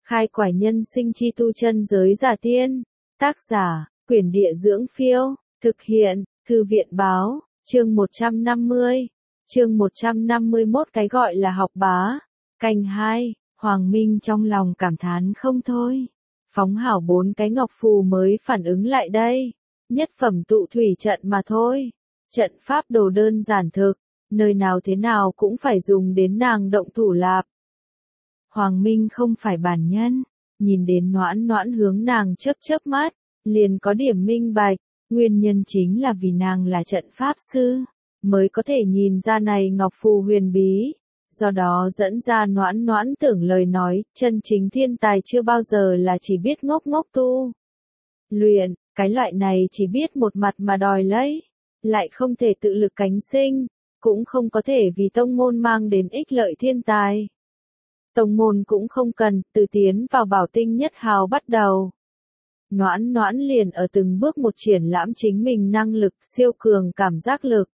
Khai quải nhân sinh chi tu chân giới giả tiên. Tác giả, Quyển Địa Dưỡng Phiêu. Thực hiện, Thư viện Báo. Chương 150. Chương 151. Cái gọi là học bá. Canh 2. Hoàng Minh trong lòng cảm thán không thôi. Phóng hảo 4 cái ngọc phù mới phản ứng lại đây. Nhất phẩm tụ thủy trận mà thôi. Trận pháp đồ đơn giản thực, nơi nào thế nào cũng phải dùng đến nàng động thủ lạp. Hoàng Minh không phải bản nhân, nhìn đến Noãn Noãn hướng nàng chớp mắt, liền có điểm minh bạch, nguyên nhân chính là vì nàng là trận pháp sư, mới có thể nhìn ra này ngọc phù huyền bí, do đó dẫn ra Noãn Noãn tưởng lời nói, chân chính thiên tài chưa bao giờ là chỉ biết ngốc ngốc tu luyện, cái loại này chỉ biết một mặt mà đòi lấy, lại không thể tự lực cánh sinh, cũng không có thể vì tông môn mang đến ích lợi thiên tài. Tông môn cũng không cần, từ tiến vào bảo tinh nhất hào bắt đầu. Noãn Noãn liền ở từng bước một triển lãm chính mình năng lực, siêu cường cảm giác lực.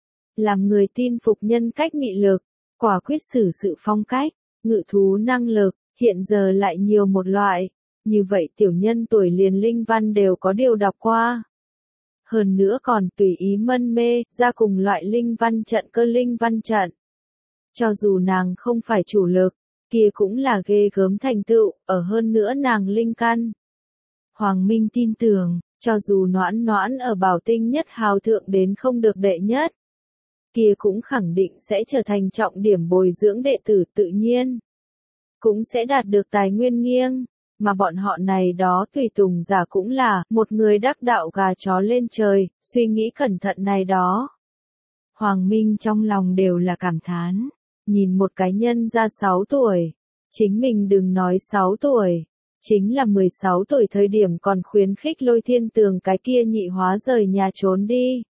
Làm người tin phục nhân cách nghị lực, quả quyết xử sự phong cách, ngự thú năng lực, hiện giờ lại nhiều một loại. Như vậy tiểu nhân tuổi liền linh văn đều có điều đọc qua. Hơn nữa còn tùy ý mân mê, ra cùng loại linh văn trận cơ linh văn trận. Cho dù nàng không phải chủ lực, kia cũng là ghê gớm thành tựu, ở hơn nữa nàng linh căn. Hoàng Minh tin tưởng, cho dù Noãn Noãn ở bảo tinh nhất hào thượng đến không được đệ nhất, kia cũng khẳng định sẽ trở thành trọng điểm bồi dưỡng đệ tử tự nhiên. Cũng sẽ đạt được tài nguyên nghiêng, mà bọn họ này đó tùy tùng giả cũng là một người đắc đạo gà chó lên trời, suy nghĩ cẩn thận này đó. Hoàng Minh trong lòng đều là cảm thán. Nhìn một cái nhân ra 6 tuổi, chính mình đừng nói 6 tuổi, chính là 16 tuổi thời điểm còn khuyến khích Lôi Thiên Tường cái kia nhị hóa rời nhà trốn đi.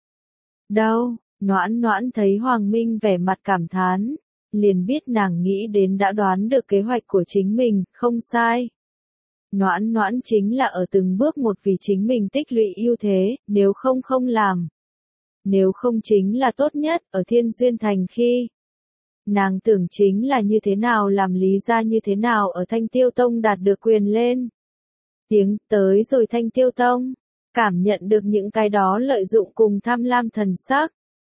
Đâu, Noãn Noãn thấy Hoàng Minh vẻ mặt cảm thán, liền biết nàng nghĩ đến đã đoán được kế hoạch của chính mình, không sai. Noãn Noãn chính là ở từng bước một vì chính mình tích lũy ưu thế, nếu không không làm. Nếu không chính là tốt nhất, ở Thiên Duyên Thành khi. Nàng tưởng chính là như thế nào làm lý ra như thế nào ở Thanh Tiêu Tông đạt được quyền lên. Tiếng tới rồi Thanh Tiêu Tông, cảm nhận được những cái đó lợi dụng cùng tham lam thần sắc.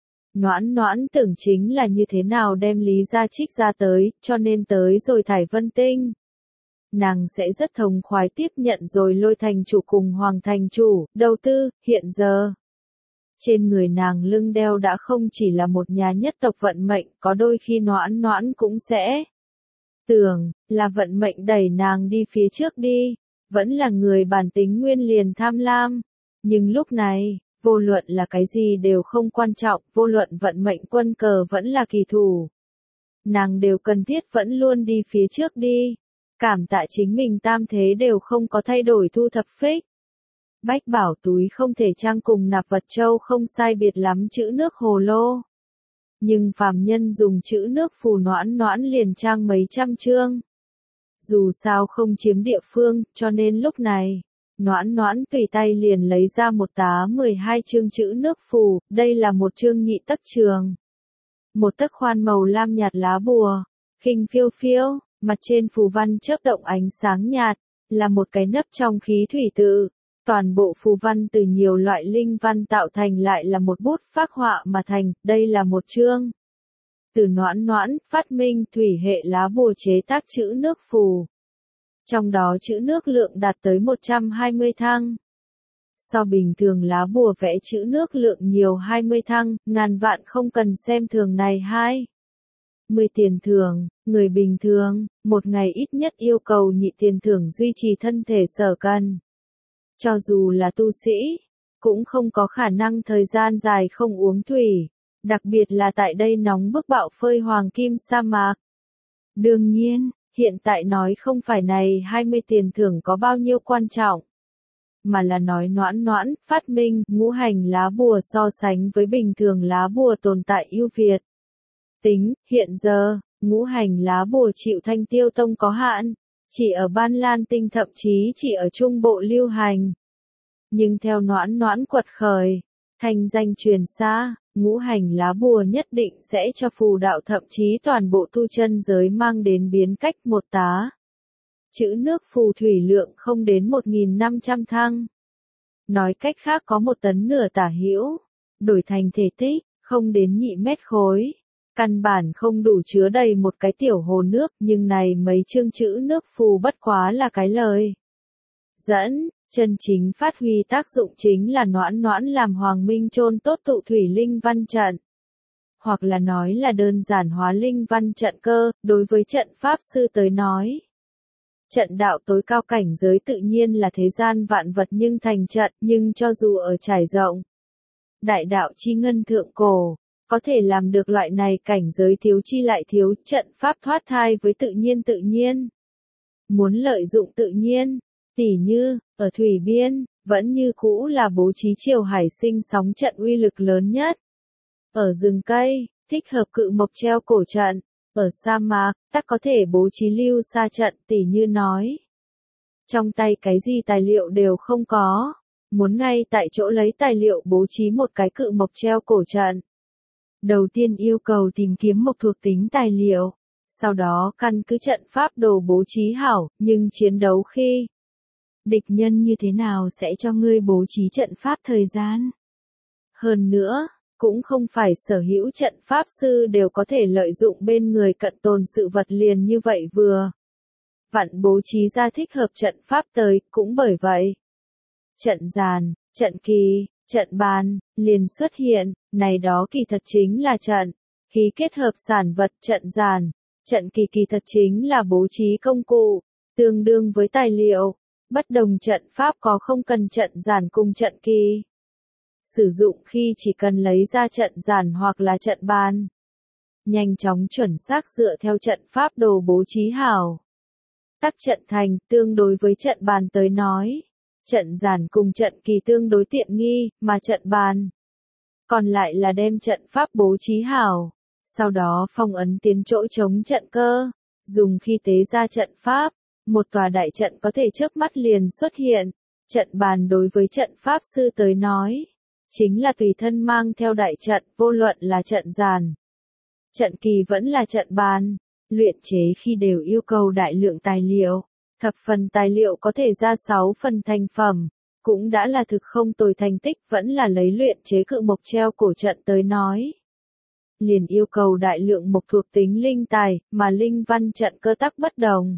Noãn Noãn tưởng chính là như thế nào đem lý ra trích ra tới, cho nên tới rồi Thải Vân Tinh. Nàng sẽ rất thống khoái tiếp nhận rồi Lôi thành chủ cùng Hoàng thành chủ, đầu tư, hiện giờ. Trên người nàng lưng đeo đã không chỉ là một nhà nhất tộc vận mệnh, có đôi khi Noãn Noãn cũng sẽ tưởng là vận mệnh đẩy nàng đi phía trước đi, vẫn là người bản tính nguyên liền tham lam. Nhưng lúc này, vô luận là cái gì đều không quan trọng, vô luận vận mệnh quân cờ vẫn là kỳ thủ. Nàng đều cần thiết vẫn luôn đi phía trước đi, cảm tạ chính mình tam thế đều không có thay đổi thu thập phích. Bách bảo túi không thể trang cùng nạp vật châu không sai biệt lắm chữ nước hồ lô. Nhưng phàm nhân dùng chữ nước phù Noãn Noãn liền trang mấy trăm chương. Dù sao không chiếm địa phương, cho nên lúc này, Noãn Noãn tùy tay liền lấy ra một tá 12 chương chữ nước phù, đây là một chương nhị tấc trường. Một tấc khoan màu lam nhạt lá bùa, khinh phiêu phiêu, mặt trên phù văn chớp động ánh sáng nhạt, là một cái nấp trong khí thủy tự. Toàn bộ phù văn từ nhiều loại linh văn tạo thành lại là một bút phác họa mà thành, đây là một chương. Từ Noãn Noãn, phát minh thủy hệ lá bùa chế tác chữ nước phù. Trong đó chữ nước lượng đạt tới 120 thăng. So bình thường lá bùa vẽ chữ nước lượng nhiều 20 thăng, ngàn vạn không cần xem thường này 10 tiền thưởng, người bình thường, một ngày ít nhất yêu cầu nhị tiền thưởng duy trì thân thể sở cần. Cho dù là tu sĩ, cũng không có khả năng thời gian dài không uống thủy, đặc biệt là tại đây nóng bức bạo phơi hoàng kim sa mạc. Đương nhiên, hiện tại nói không phải này 20 tiền thưởng có bao nhiêu quan trọng, mà là nói Noãn Noãn, phát minh, ngũ hành lá bùa so sánh với bình thường lá bùa tồn tại ưu việt. Tính, hiện giờ, ngũ hành lá bùa chịu Thanh Tiêu Tông có hạn. Chỉ ở Ban Lan Tinh thậm chí chỉ ở Trung Bộ lưu hành. Nhưng theo Noãn Noãn quật khởi, thành danh truyền xa, ngũ hành lá bùa nhất định sẽ cho phù đạo thậm chí toàn bộ tu chân giới mang đến biến cách một tá. chữ nước phù thủy lượng không đến 1.500 thăng. Nói cách khác có 1 tấn nửa tả hữu, đổi thành thể tích, không đến nhị mét khối. Căn bản không đủ chứa đầy một cái tiểu hồ nước, nhưng này mấy chương chữ nước phù bất quá là cái lời dẫn, chân chính phát huy tác dụng chính là noãn noãn làm Hoàng Minh chôn tốt tụ thủy linh văn trận. Hoặc là nói là đơn giản hóa linh văn trận cơ, đối với trận pháp sư tới nói. Trận đạo tối cao cảnh giới tự nhiên là thế gian vạn vật nhưng thành trận, nhưng cho dù ở trải rộng. Đại đạo chi ngân thượng cổ, có thể làm được loại này cảnh giới thiếu chi lại thiếu, trận pháp thoát thai với tự nhiên. Muốn lợi dụng tự nhiên, tỉ như, ở thủy biên, vẫn như cũ là bố trí triều hải sinh sóng trận uy lực lớn nhất. Ở rừng cây, thích hợp cự mộc treo cổ trận. Ở sa mạc, ta có thể bố trí lưu sa trận, tỉ như nói. Trong tay cái gì tài liệu đều không có. Muốn ngay tại chỗ lấy tài liệu bố trí một cái cự mộc treo cổ trận. Đầu tiên yêu cầu tìm kiếm mộc thuộc tính tài liệu. Sau đó căn cứ trận pháp đồ bố trí hảo, nhưng chiến đấu khi địch nhân như thế nào sẽ cho ngươi bố trí trận pháp thời gian. Hơn nữa, cũng không phải sở hữu trận pháp sư đều có thể lợi dụng bên người cận tồn sự vật liền như vậy vừa. Vặn bố trí ra thích hợp trận pháp tới, cũng bởi vậy. Trận giàn, trận kỳ, trận bàn, liền xuất hiện, này đó kỳ thật chính là trận. Khí kết hợp sản vật trận giàn, trận kỳ kỳ thật chính là bố trí công cụ, tương đương với tài liệu. Bất đồng trận pháp có không cần trận giàn cùng trận kỳ. Sử dụng khi chỉ cần lấy ra trận giàn hoặc là trận bàn. Nhanh chóng chuẩn xác dựa theo trận pháp đồ bố trí hảo. Tắc trận thành, tương đối với trận bàn tới nói. Trận giàn cùng trận kỳ tương đối tiện nghi, mà trận bàn. Còn lại là đem trận pháp bố trí hảo. Sau đó phong ấn tiến chỗ chống trận cơ. Dùng khi tế ra trận pháp. Một tòa đại trận có thể chớp mắt liền xuất hiện. Trận bàn đối với trận pháp sư tới nói. Chính là tùy thân mang theo đại trận, vô luận là trận giàn. Trận kỳ vẫn là trận bàn. Luyện chế khi đều yêu cầu đại lượng tài liệu. Thập phần tài liệu có thể ra 6 phần thành phẩm. Cũng đã là thực không tồi thành tích, vẫn là lấy luyện chế cự mộc treo cổ trận tới nói. Liền yêu cầu đại lượng mộc thuộc tính linh tài, mà linh văn trận cơ tắc bất đồng.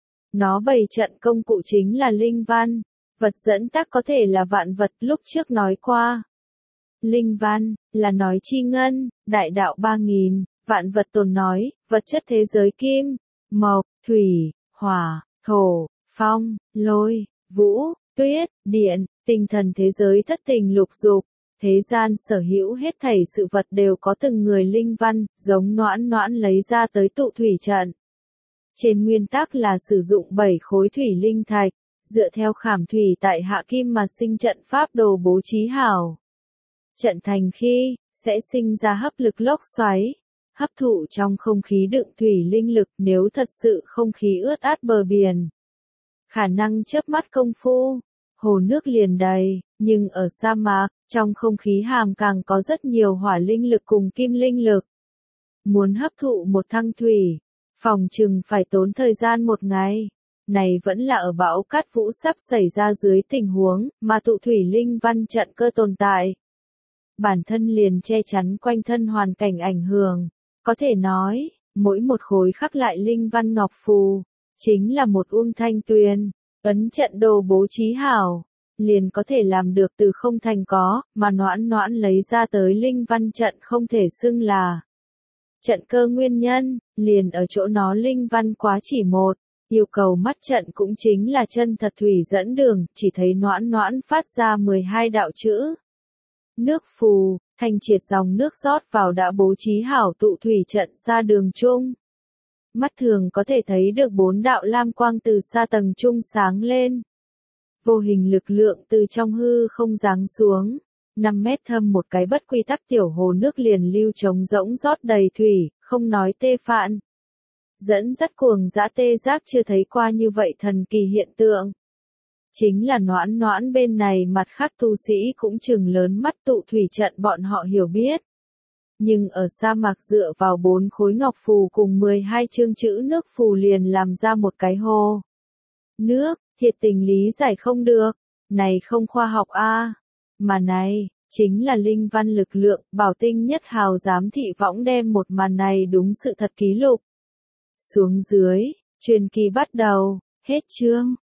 Nó bày trận công cụ chính là linh văn. Vật dẫn tắc có thể là vạn vật lúc trước nói qua. Linh văn, là nói chi ngân, đại đạo 3000, vạn vật tồn nói, vật chất thế giới kim, mộc, thủy, hỏa, thổ, phong, lôi, vũ, tuyết, điện, tinh thần thế giới thất tình lục dục, thế gian sở hữu hết thảy sự vật đều có từng người linh văn, giống noãn noãn lấy ra tới tụ thủy trận. Trên nguyên tắc là sử dụng 7 khối thủy linh thạch, dựa theo khảm thủy tại hạ kim mà sinh trận pháp đồ bố trí hảo. Trận thành khi, sẽ sinh ra hấp lực lốc xoáy, hấp thụ trong không khí đựng thủy linh lực nếu thật sự không khí ướt át bờ biển. Khả năng chớp mắt công phu, hồ nước liền đầy, nhưng ở sa mạc, trong không khí hàm càng có rất nhiều hỏa linh lực cùng kim linh lực. Muốn hấp thụ một thăng thủy, phòng chừng phải tốn thời gian 1 ngày. Này vẫn là ở bão cát vũ sắp xảy ra dưới tình huống, mà tụ thủy linh văn trận cơ tồn tại. Bản thân liền che chắn quanh thân hoàn cảnh ảnh hưởng. Có thể nói, mỗi một khối khắc lại linh văn ngọc phù, chính là một uông thanh tuyền, ấn trận đồ bố trí hảo, liền có thể làm được từ không thành có, mà noãn noãn lấy ra tới linh văn trận không thể xưng là trận cơ nguyên nhân, liền ở chỗ nó linh văn quá chỉ một, yêu cầu mắt trận cũng chính là chân thật thủy dẫn đường, chỉ thấy noãn noãn phát ra 12 đạo chữ. Nước phù, thanh triệt dòng nước rót vào đã bố trí hảo tụ thủy trận xa đường chung. Mắt thường có thể thấy được 4 đạo lam quang từ xa tầng trung sáng lên. Vô hình lực lượng từ trong hư không giáng xuống. 5 mét thâm một cái bất quy tắc tiểu hồ nước liền lưu trống rỗng rót đầy thủy, không nói tê phạn. Dẫn dắt cuồng dã tê giác chưa thấy qua như vậy thần kỳ hiện tượng. Chính là noãn noãn bên này mặt khác tu sĩ cũng chừng lớn mắt tụ thủy trận bọn họ hiểu biết. Nhưng ở sa mạc dựa vào 4 khối ngọc phù cùng 12 chương chữ nước phù liền làm ra một cái hồ. nước, thiệt tình lý giải không được. Này không khoa học a. Mà này, chính là linh văn lực lượng, Bảo Tinh Nhất Hào giám thị võng đem một màn này đúng sự thật ký lục. Xuống dưới, truyền kỳ bắt đầu, hết chương.